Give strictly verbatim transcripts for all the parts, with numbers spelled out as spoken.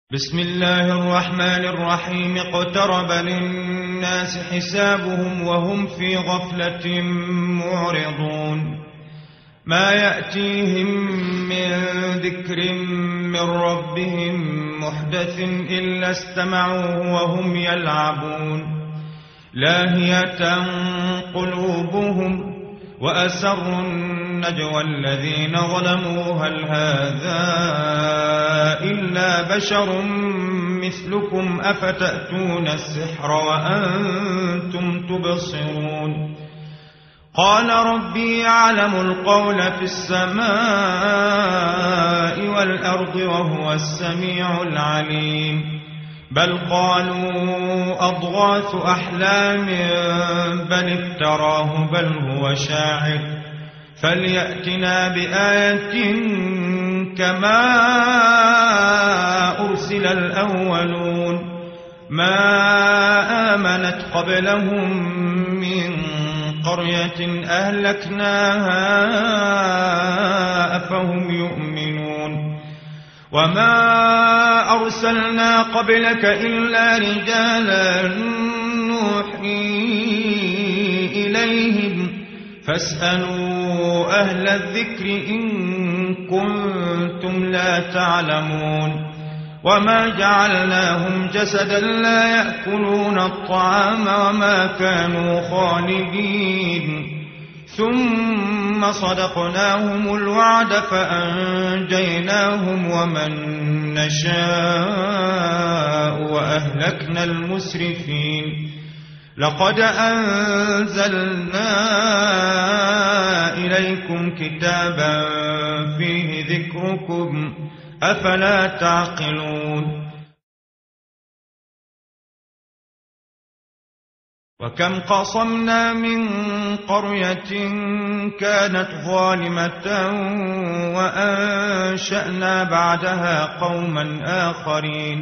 بسم الله الرحمن الرحيم اقترب للناس حسابهم وهم في غفلة معرضون ما يأتيهم من ذكر من ربهم محدث إلا استمعوه وهم يلعبون لاهية قلوبهم وأسروا النجوى الذين ظلموا هل هذا إلا بشر مثلكم أفتأتون السحر وأنتم تبصرون قال ربي يعلم القول في السماء والأرض وهو السميع العليم بل قالوا أضغاث أحلام بل افتراه بل هو شاعر فليأتنا بآية كما أرسل الأولون ما آمنت قبلهم من قرية أهلكناها أفهم يؤمنون وما أرسلنا قبلك إلا رجالا نوحي إليهم فاسألوا أهل الذكر إن كنتم لا تعلمون وما جعلناهم جسدا لا يأكلون الطعام وما كانوا خالدين ثم صدقناهم الوعد فأنجيناهم ومن نشاء وأهلكنا المسرفين لقد أنزلنا إليكم كتابا فيه ذكركم أفلا تعقلون وكم قصمنا من قرية كانت ظالمة وأنشأنا بعدها قوما آخرين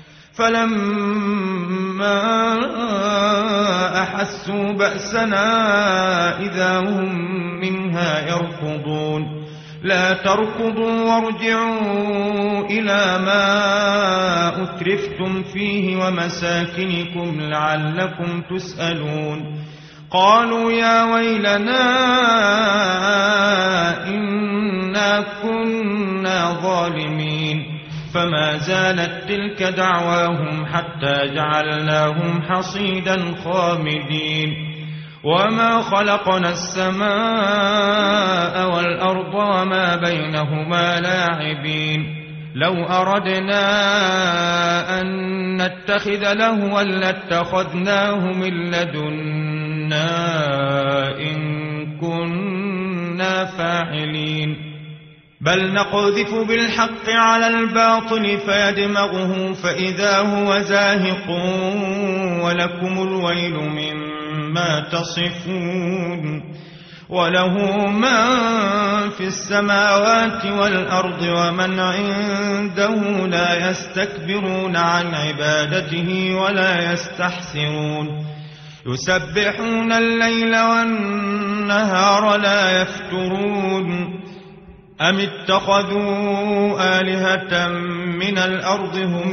فلما أحسوا بأسنا إذا هم منها يركضون لا تركضوا وارجعوا إلى ما أترفتم فيه ومساكنكم لعلكم تسألون قالوا يا ويلنا إنا كنا ظالمين فما زالت تلك دعواهم حتى جعلناهم حصيدا خامدين وما خلقنا السماء والأرض وما بينهما لاعبين لو أردنا أن نتخذ لهوا لاتخذناه من لدنا إن كنا فاعلين بل نقذف بالحق على الباطل فيدمغه فإذا هو زاهق ولكم الويل مما تصفون وله من في السماوات والأرض ومن عنده لا يستكبرون عن عبادته ولا يستحسرون يسبحون الليل والنهار لا يفترون أم اتخذوا آلهة من الأرض هم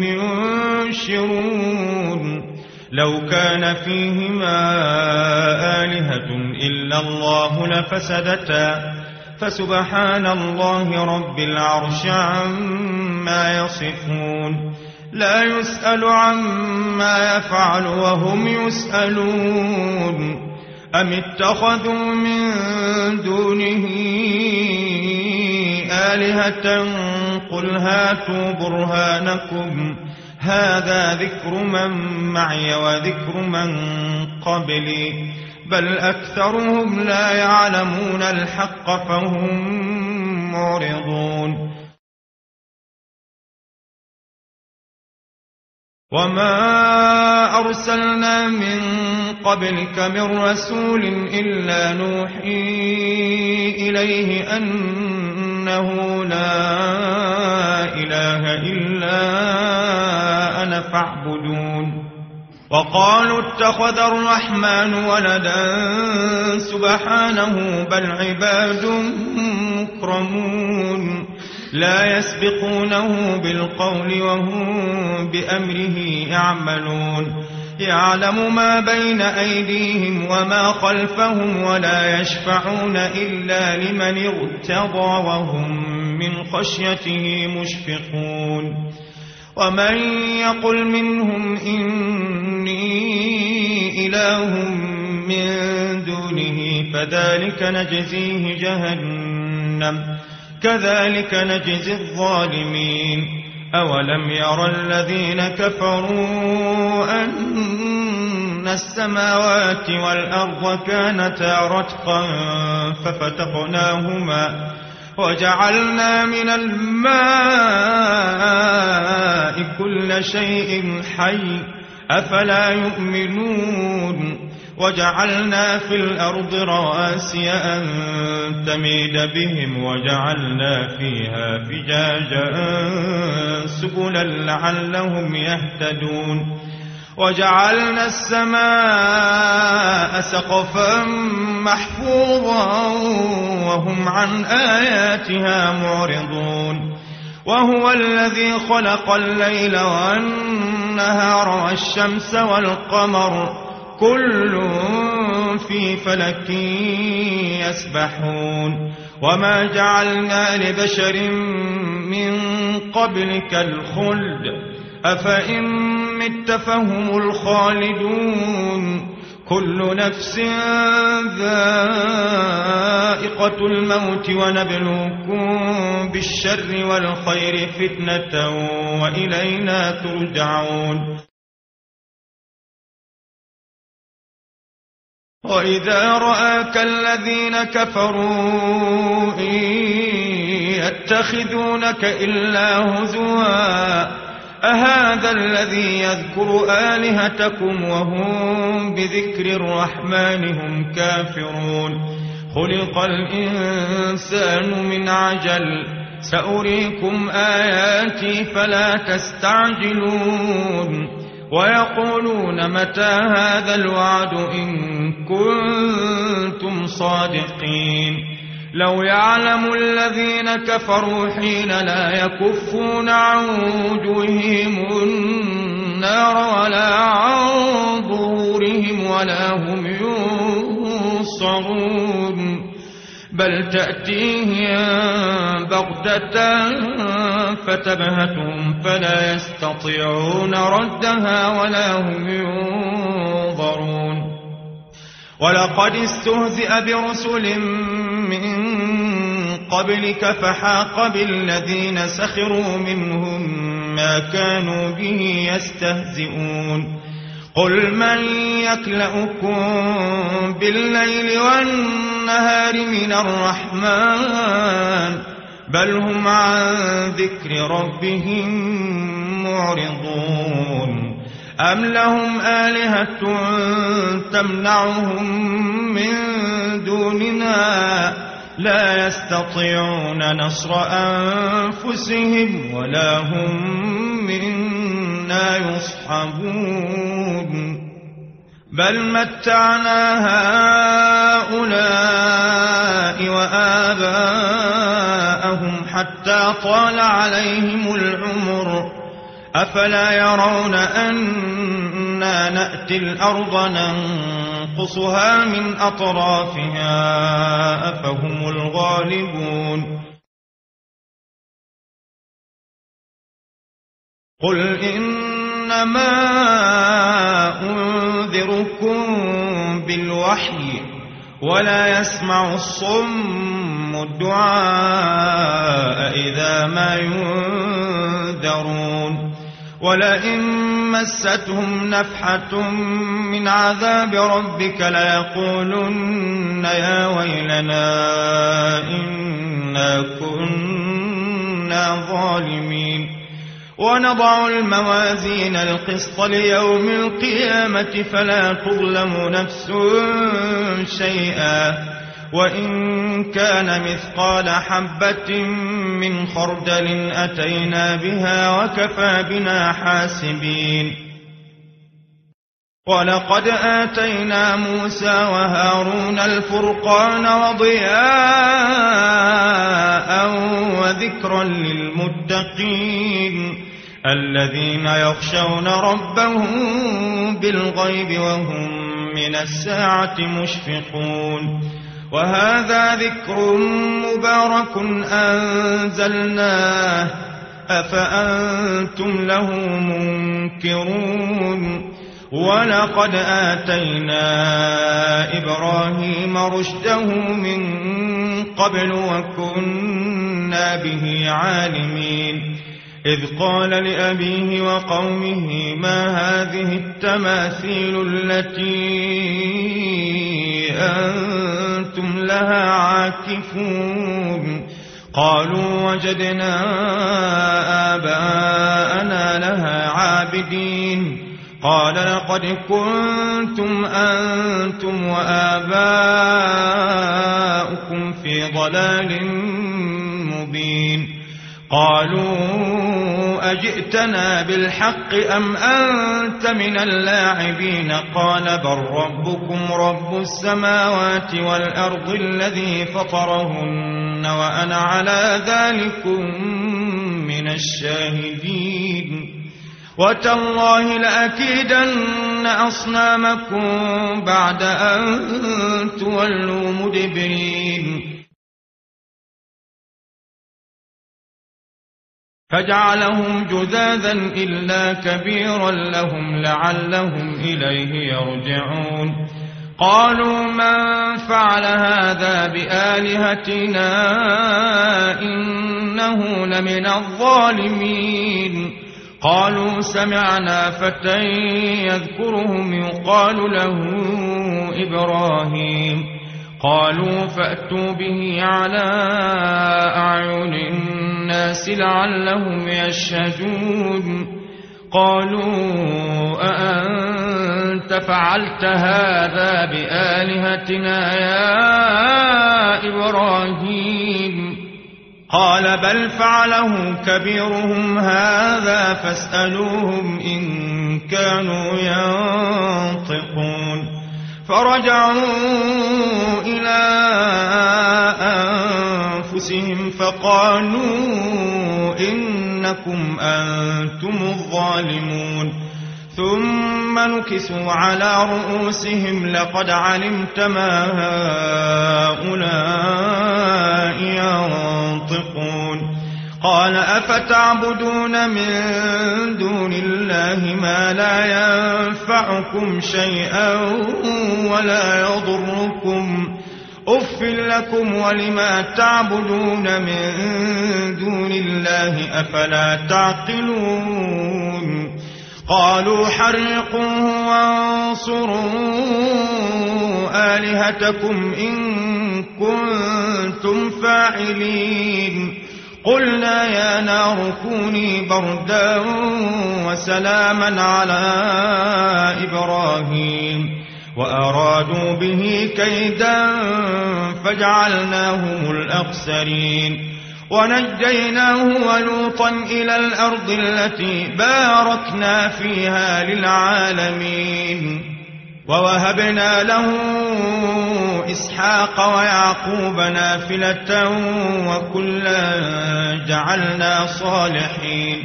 ينشرون لو كان فيهما آلهة إلا الله لفسدتا فسبحان الله رب العرش عما يصفون لا يسأل عما يفعل وهم يسألون أم اتخذوا من دونه آلهة قل هاتوا برهانكم هذا ذكر من معي وذكر من قبلي بل أكثرهم لا يعلمون الحق فهم معرضون وما أرسلنا من قبلك من رسول إلا نوحي إليه أنه لا إله إلا أنا فاعبدون وقالوا اتخذ الرحمن ولدا سبحانه بل عباد مكرمون لا يسبقونه بالقول وهم بأمره يعملون يعلم ما بين أيديهم وما خلفهم ولا يشفعون إلا لمن ارتضى وهم من خشيته مشفقون ومن يقل منهم إني إله من دونه فذلك نجزيه جهنم كذلك نجزي الظالمين أولم يرى الذين كفروا أن السماوات والأرض كانتا رتقا ففتقناهما وجعلنا من الماء كل شيء حي أفلا يؤمنون وجعلنا في الأرض رواسي أن تميد بهم وجعلنا فيها فجاجا سبلا لعلهم يهتدون وجعلنا السماء سقفا محفوظا وهم عن آياتها معرضون وهو الذي خلق الليل والنهار والشمس والقمر كل في فلك يسبحون وما جعلنا لبشر من قبلك الخلد أفإن مت فهم الخالدون كل نفس ذائقة الموت ونبلوكم بالشر والخير فتنة وإلينا ترجعون وإذا رآك الذين كفروا إن يتخذونك إلا هزوا أهذا الذي يذكر آلهتكم وهم بذكر الرحمن هم كافرون خلق الإنسان من عجل سأريكم آياتي فلا تستعجلون ويقولون متى هذا الوعد إن كنتم صادقين لو يعلم الذين كفروا حين لا يكفون عن وجوههم النار ولا عن ظهورهم ولا هم ينصرون بل تأتيهم بغتة فتبهتهم فلا يستطيعون ردها ولا هم ينظرون ولقد استهزئ برسل من قبلك فحاق بالذين سخروا منهم ما كانوا به يستهزئون قل من يكلؤكم بالليل والنهار من الرحمن بل هم عن ذكر ربهم معرضون أم لهم آلهة تمنعهم من دوننا لا يستطيعون نصر أنفسهم ولا هم منا يصحبون بل متعنا هؤلاء وآباءهم حتى طال عليهم العمر أفلا يرون أنا نأتي الأرض ننقصها من أطرافها أفهم الغالبون قل إنما أنذركم بالوحي ولا يسمع الصم الدعاء إذا ما ينذرون ولئن مستهم نفحة من عذاب ربك ليقولن يا ويلنا إنا كنا ظالمين ونضع الموازين القسط ليوم القيامة فلا تظلم نفس شيئا وإن كان مثقال حبة من خردل أتينا بها وكفى بنا حاسبين ولقد آتينا موسى وهارون الفرقان وضياء وذكرا للمتقين الذين يخشون ربهم بالغيب وهم من الساعة مشفقون. وهذا ذكر مبارك أنزلناه أفأنتم له منكرون. ولقد آتينا إبراهيم رشده من قبل وكنا به عالمين إذ قال لأبيه وقومه ما هذه التماثيل التي أنتم لها عاكفون قالوا وجدنا آباءنا لها عابدين قال لقد كنتم أنتم وآباؤكم في ضلال مبين. قالوا أجئتنا بالحق أم أنت من اللاعبين قال بل ربكم رب السماوات والأرض الذي فطرهن وأنا على ذلكم من الشاهدين. وتالله لأكيدن أصنامكم بعد أن تولوا مدبرين. فجعلهم جذاذا إلا كبيرا لهم لعلهم إليه يرجعون. قالوا من فعل هذا بآلهتنا إنه لمن الظالمين. قالوا سمعنا فتى يذكرهم يقال له إبراهيم. قالوا فأتوا به على أعين الناس لعلهم يشهدون. قالوا أأنت فعلت هذا بآلهتنا يا إبراهيم قال بل فعله كبيرهم هذا فاسألوهم إن كانوا ينطقون. فرجعوا إلى أنفسهم فقالوا إنكم أنتم الظالمون. ثم نكسوا على رؤوسهم لقد علمت ما هؤلاء ينطقون. قال أفتعبدون من دون الله ما لا ينفعكم شيئا ولا يضركم أف لكم ولما تعبدون من دون الله أفلا تعقلون. قالوا حرقوه وانصروا آلهتكم إن كنتم فاعلين. قلنا يا نار كوني بردا وسلاما على إبراهيم وأرادوا به كيدا فجعلناهم الأخسرين. ونجيناه ولوطا إلى الأرض التي باركنا فيها للعالمين. ووهبنا له إسحاق ويعقوب نافلة وكلا جعلنا صالحين.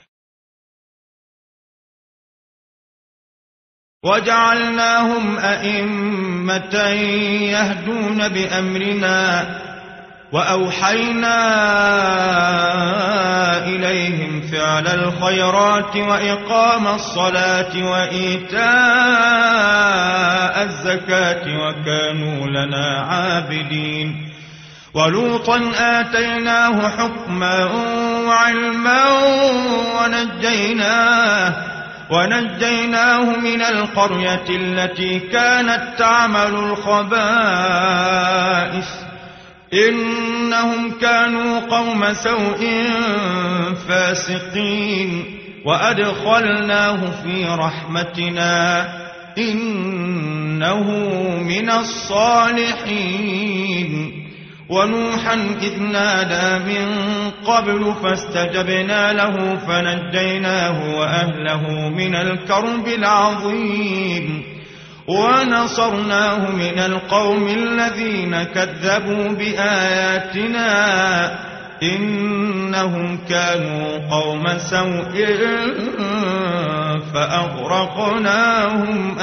وجعلناهم أئمة يهدون بأمرنا وأوحينا إليهم فعل الخيرات وإقام الصلاة وإيتاء الزكاة وكانوا لنا عابدين. ولوطا آتيناه حكما وعلما ونجيناه, ونجيناه من القرية التي كانت تعمل الخبائث إنهم كانوا قوم سوء فاسقين. وأدخلناه في رحمتنا إنه من الصالحين. ونوحا إذ نادى من قبل فاستجبنا له فنجيناه وأهله من الكرب العظيم ونصرناه من القوم الذين كذبوا بآياتنا إنهم كانوا قوم سوء فأغرقناهم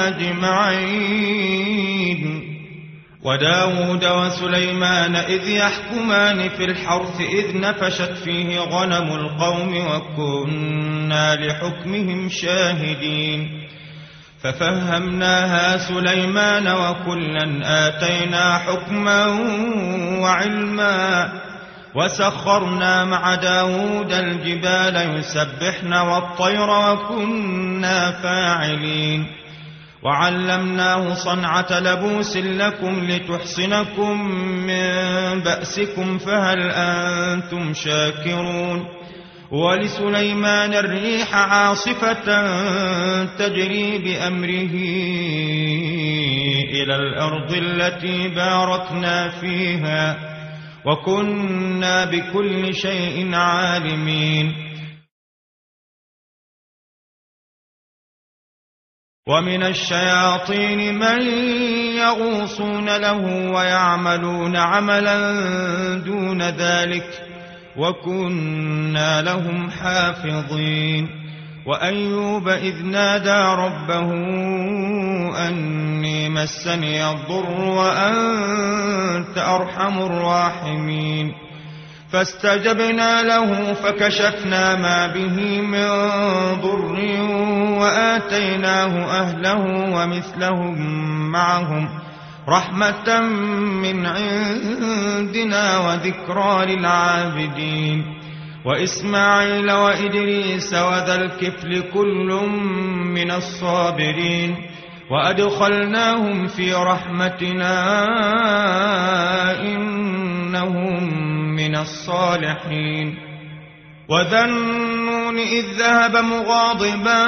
أجمعين. وداود وسليمان إذ يحكمان في الحرث إذ نفشت فيه غنم القوم وكنا لحكمهم شاهدين ففهمناها سليمان وكلا آتينا حكما وعلما وسخرنا مع داود الجبال يسبحن والطير وكنا فاعلين وعلمناه صنعة لبوس لكم لتحصنكم من بأسكم فهل أنتم شاكرون. ولسليمان الريح عاصفة تجري بأمره إلى الأرض التي باركنا فيها وكنا بكل شيء عالمين. ومن الشياطين من يغوصون له ويعملون عملا دون ذلك وكنا لهم حافظين. وأيوب إذ نادى ربه أني مسني الضر وأنت أرحم الراحمين فاستجبنا له فكشفنا ما به من ضر وآتيناه أهله ومثلهم معهم رحمة من عندنا وذكرى للعابدين. وإسماعيل وإدريس وذا الكفل كل من الصابرين وأدخلناهم في رحمتنا إنهم من الصالحين. وذا النون إذ ذهب مغاضبا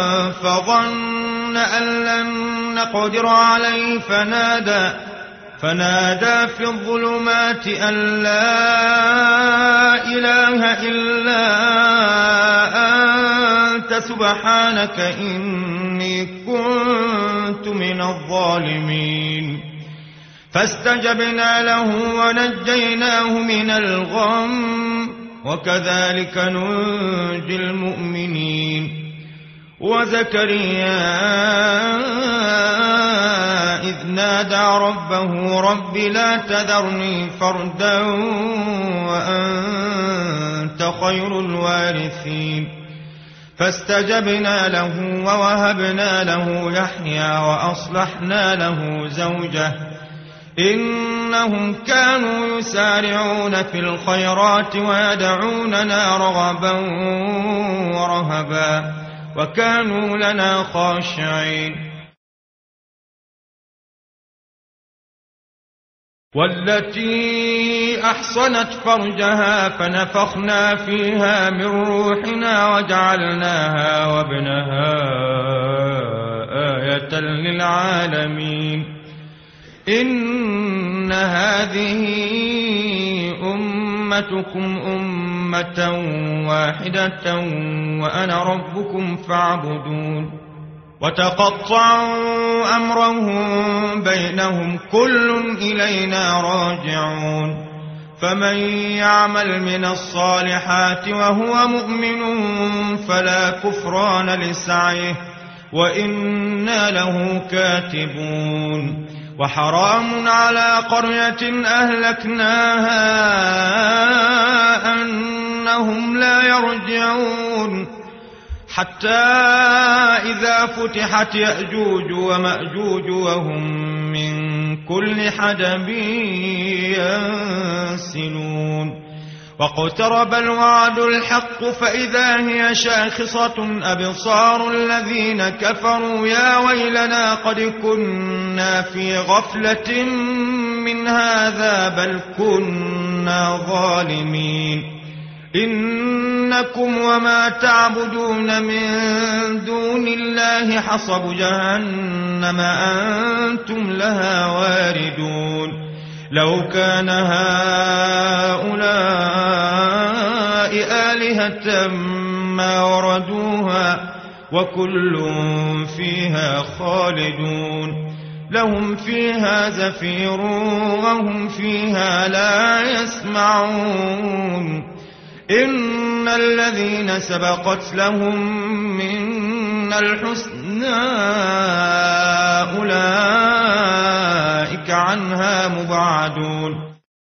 فظن أن لن نقدر عليه فنادى فنادى في الظلمات أن لا إله إلا أنت سبحانك إني كنت من الظالمين فاستجبنا له ونجيناه من الغم وكذلك ننجي المؤمنين. وزكريا إذ نادى ربه رب لا تذرني فردا وأنت خير الوارثين فاستجبنا له ووهبنا له يحيى وأصلحنا له زوجه إنهم كانوا يسارعون في الخيرات ويدعوننا رغبا ورهبا وكانوا لنا خاشعين. والتي أحصنت فرجها فنفخنا فيها من روحنا وجعلناها وابنها آية للعالمين. إن هذه أمتكم أمة واحدة وأنا ربكم فاعبدون. وتقطعوا أمرهم بينهم كل إلينا راجعون. فمن يعمل من الصالحات وهو مؤمن فلا كفران لسعيه وإنا له كاتبون. وحرام على قرية أهلكناها أنهم لا يرجعون حتى إذا فتحت يأجوج ومأجوج وهم من كل حدب ينسلون. واقترب الوعد الحق فإذا هي شاخصة أبصار الذين كفروا يا ويلنا قد كنا في غفلة من هذا بل كنا ظالمين. إنكم وما تعبدون من دون الله حصب جهنم أنتم لها واردون. لو كان هؤلاء آلهة ما وردوها وكل فيها خالدون لهم فيها زفير وهم فيها لا يسمعون إن الذين سبقت لهم منا الحسنى أولئك عنها مبعدون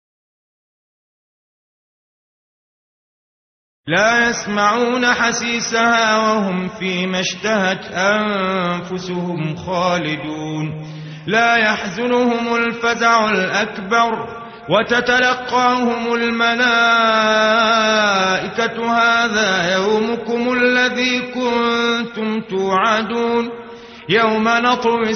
لا يسمعون حسيسها وهم فيما اشتهت أنفسهم خالدون لا يحزنهم الفزع الأكبر وتتلقاهم الملائكة هذا يومكم الذي كنتم توعدون يوم نطوي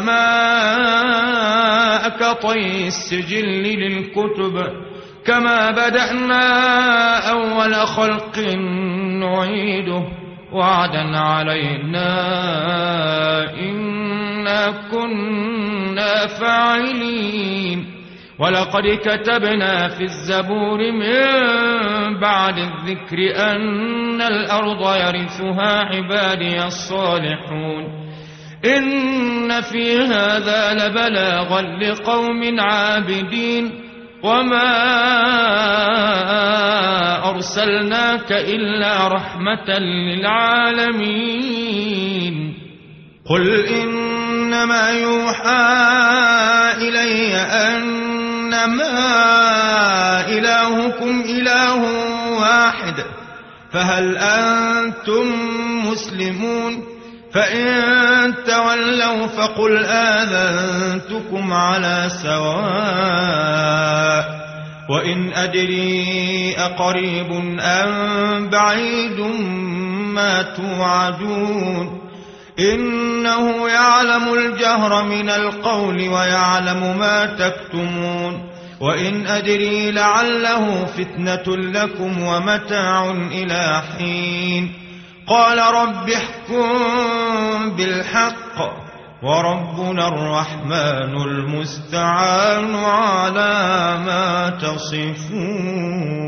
السماء كطي السجل للكتب كما بدأنا أول خلق نعيده وعدا علينا إنا كنا فاعلين ولقد كتبنا في الزبور من بعد الذكر أن الأرض يرثها عبادي الصالحون إن في هذا لبلاغا لقوم عابدين وما أرسلناك إلا رحمة للعالمين قل إنما يوحى إلي أنما إلهكم إله واحد فهل أنتم مسلمون فإن تولوا فقل آذنتكم على سواء وإن أدري أقريب أم بعيد ما توعدون إنه يعلم الجهر من القول ويعلم ما تكتمون وإن أدري لعله فتنة لكم ومتاع إلى حين قال رب احكم بالحق وربنا الرحمن المستعان على ما تصفون.